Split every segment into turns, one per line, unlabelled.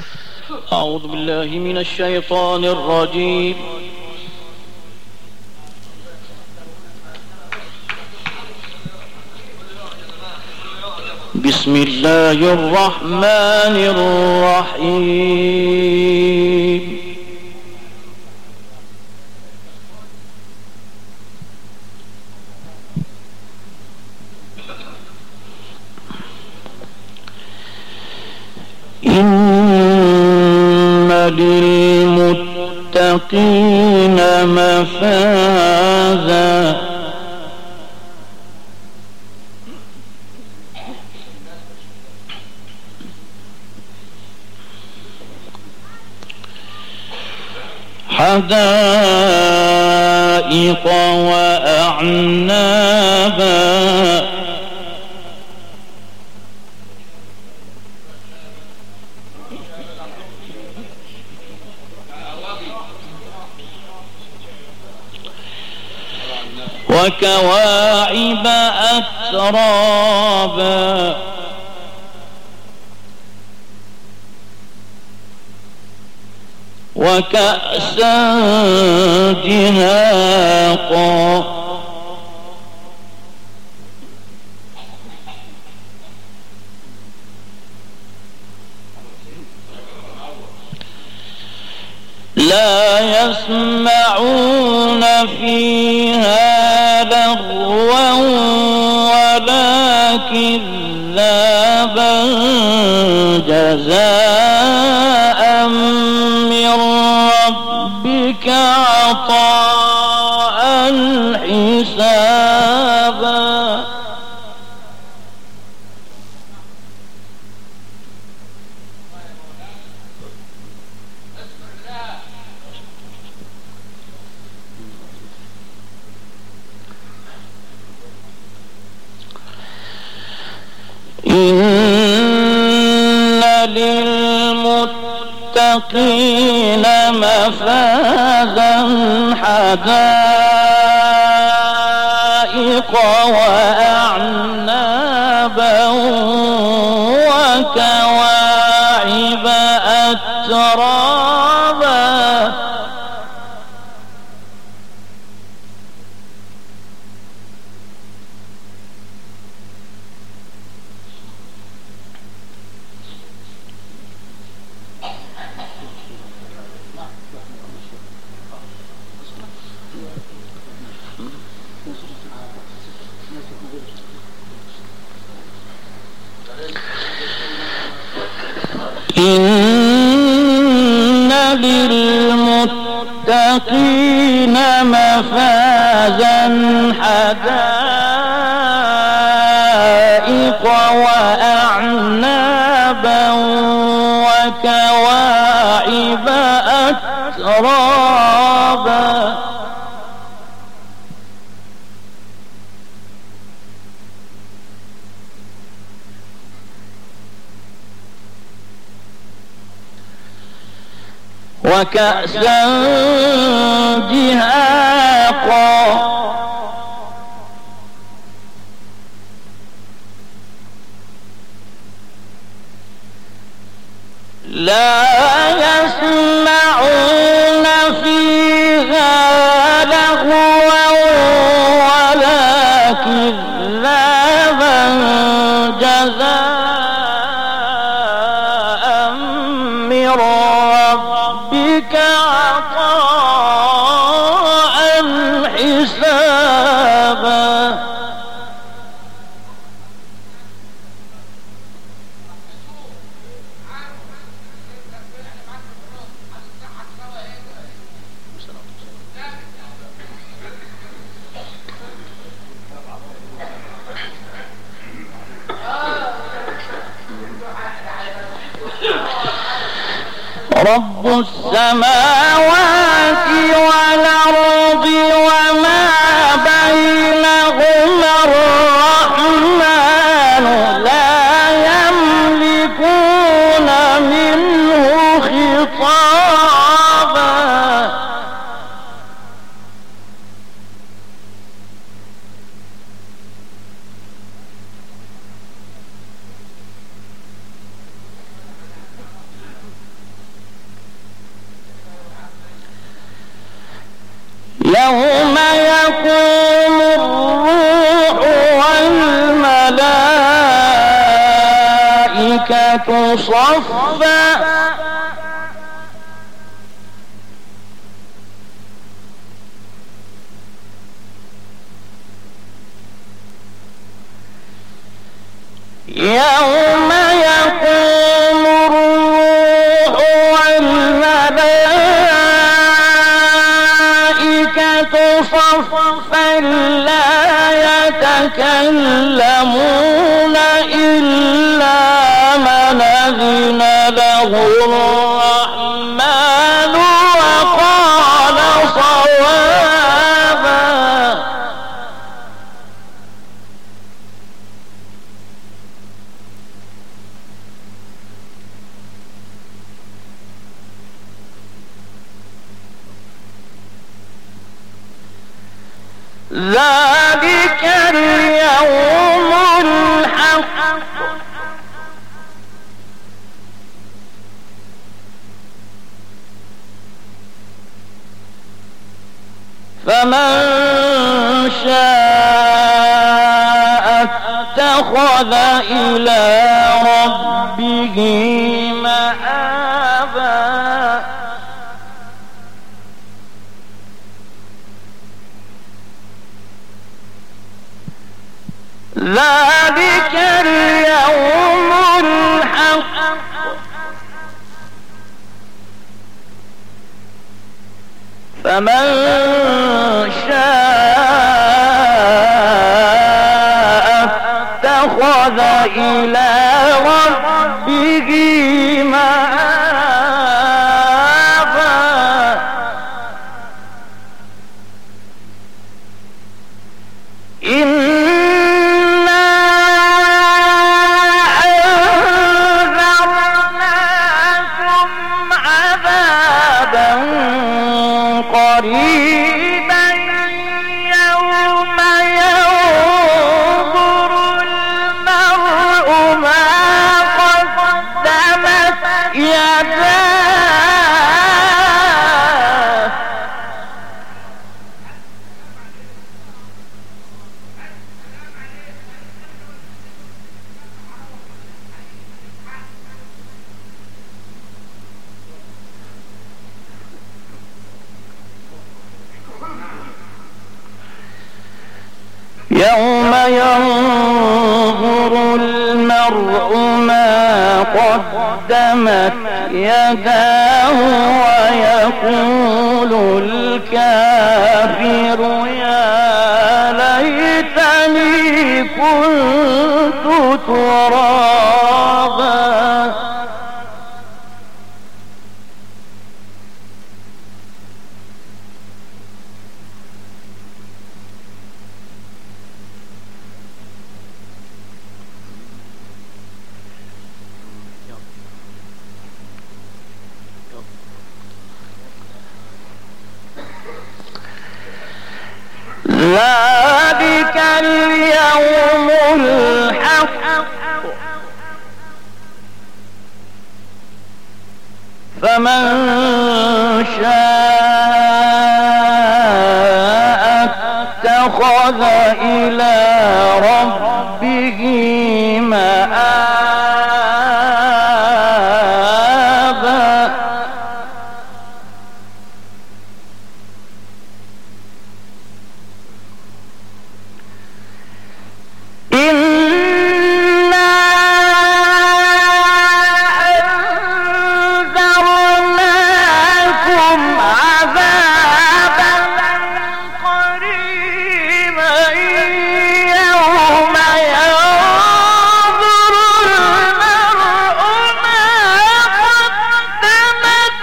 أعوذ بالله من الشيطان الرجيم. بسم الله الرحمن الرحيم. إن للمتقين مفازا حدائق وأعنابا وكواعب أترابا وكأسا دهاقا لا يسمعون فيها لغوا ولا كذابا جزاء من ربك عطاء حسابا إن للمتقين مفازا حدائق وأعنابا وكواعب أترابا إن للمتقين مفازا حدائق وأعنابا وكواعب أترابا وكأسا دهاقا لا يسمعون فيها لغوا ولا كذابا جزاء من ربك عطاء حسابا رب السماوات والأرض وما بينهما الرحمن لا يملكون منه خطابا الملائكة صفا يوم يقوم الروح والملائكة صفا لا يتكلمون إلا من أذن له الرحمن وقال صوابا. ذلك اليوم الحق فمن شاء اتخذ إلى ربه مآبا. ذلك اليوم الحق فمن شاء اتخذ إلى ربه مآبا. إنا أنذرناكم عذابا قريبا يوم ينظر المرء ما قدمت يداه. يوم ينظر المرء ما قدمت يداه ويقول الكافر يا ليتني كنت ترابا. ذلك اليوم الحق فمن شاء اتخذ إلى ربه مآبا. إنا أنذرناكم عذابا قريبا يوم ينظر المرء ما قدمت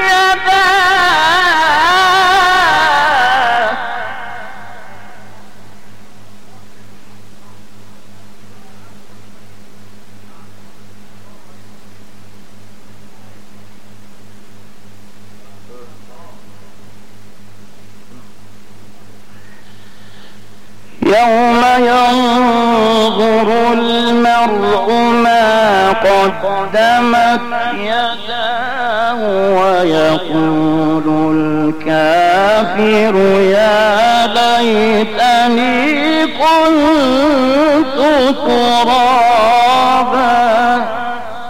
يداه. يوم ينظر المرء ما قدمت يداه ويقول الكافر يا ليتني كنت ترابا.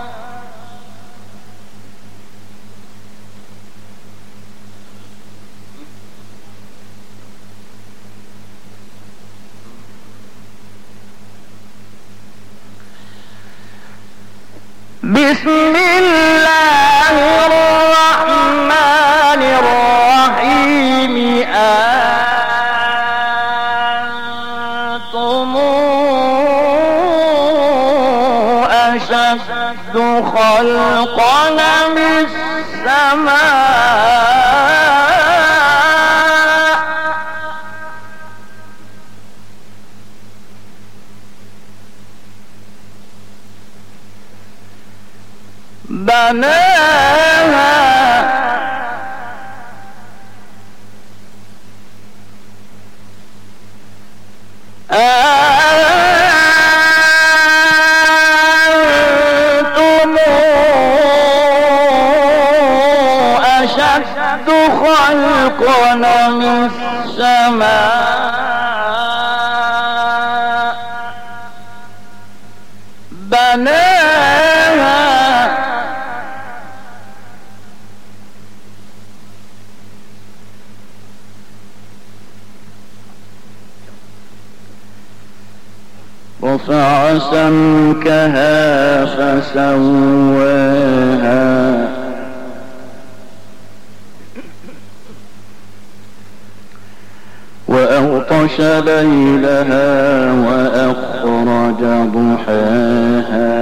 بسم الله الرحمن الرحيم أنتم أشد خلقا من السماء بناها أنتم أشد خلقا من السماء بناها رفع سمكها فسواها وأغطش ليلها وأخرج ضحاها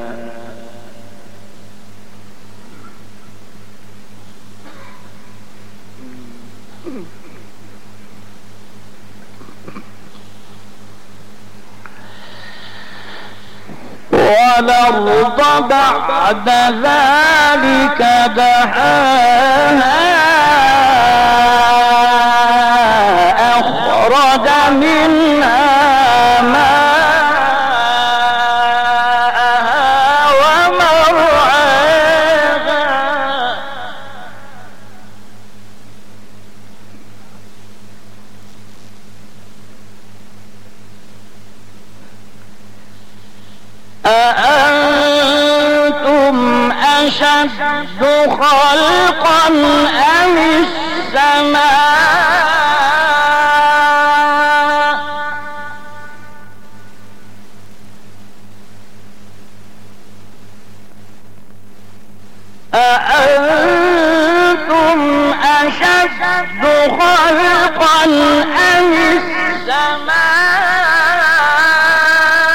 والأرض بعد ذلك دحاها أخرج منها ماءها ومرعاها أأنتم أشد خلقا أم السماء أأنتم أشد خلقا أم السماء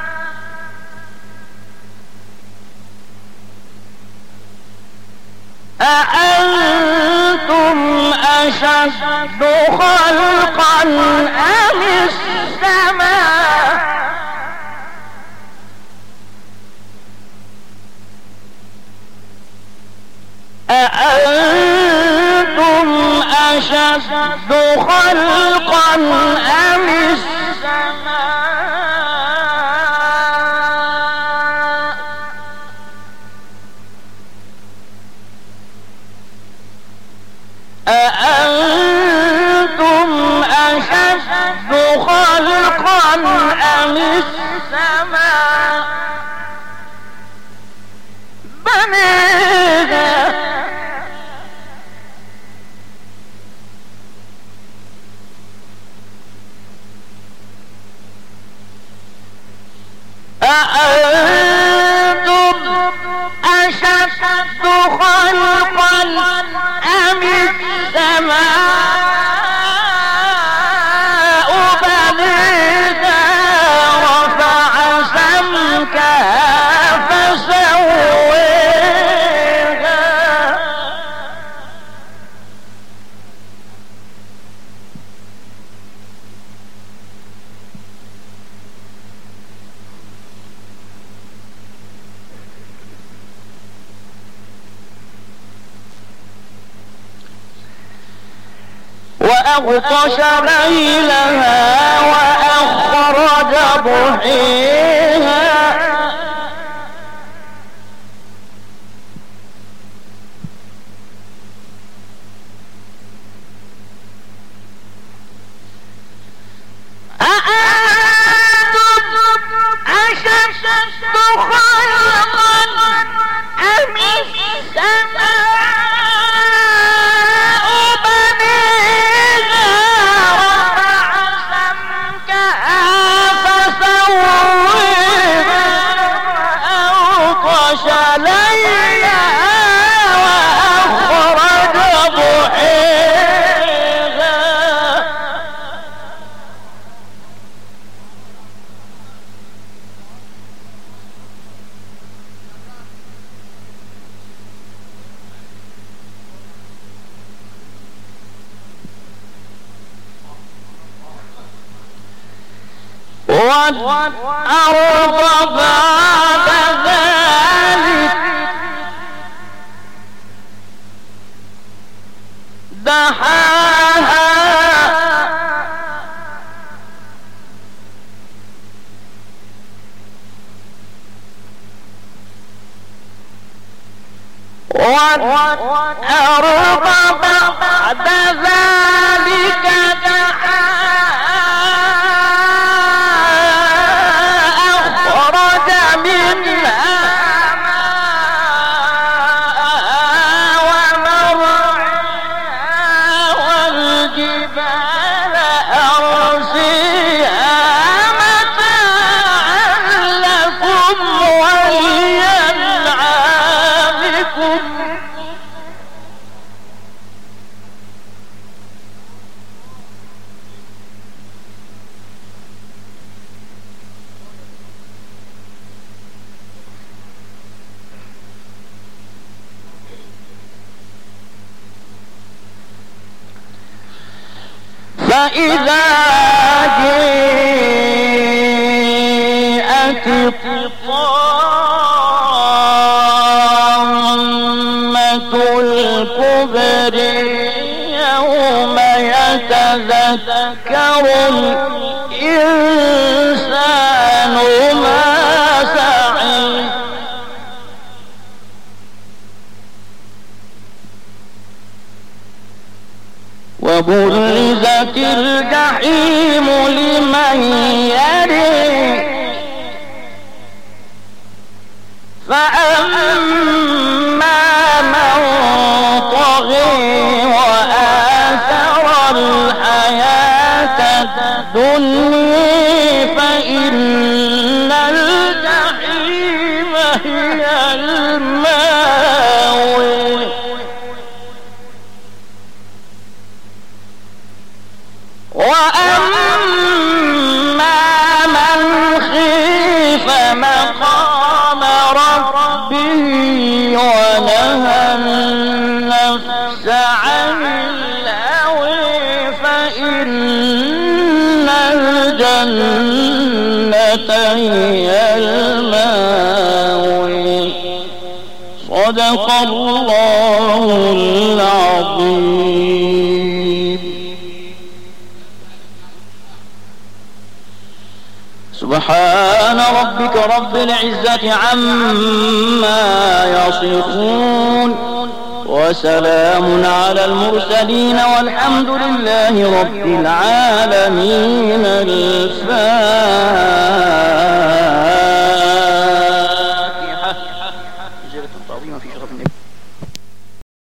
أأنتم أشد خلقا أم السماء أأنتم أشد خلقا أم السماء أأنتم أشد خلقا أم السماء بناها أأنتم أشد خلقا أم السماء بناها رفع سمكها فسواها وأغطش ليلها وأخرج ضحيها أأنتم أشد خلقا أم السماء بنيها رفع سمكها فسواها أغطش ليلها وأخرج ضحيها والأرض بعد ذلك دحاها والأرض بعد ذلك فإذا جاءت الطامة الكبر يوم يتذكر الإنسان ما سعى وبرزت الجحيم لمن يرى فأما من طغى وآثر الحياة الدنيا فإن الجحيم هي المأوى وأما من خيف مقام ربه ونهى النفس عن الهوى فإن الجنة هي المأوى صدق الله العظيم. سبحان ربك رب العزة عما يصفون وسلام على المرسلين والحمد لله رب العالمين. الفاتحة.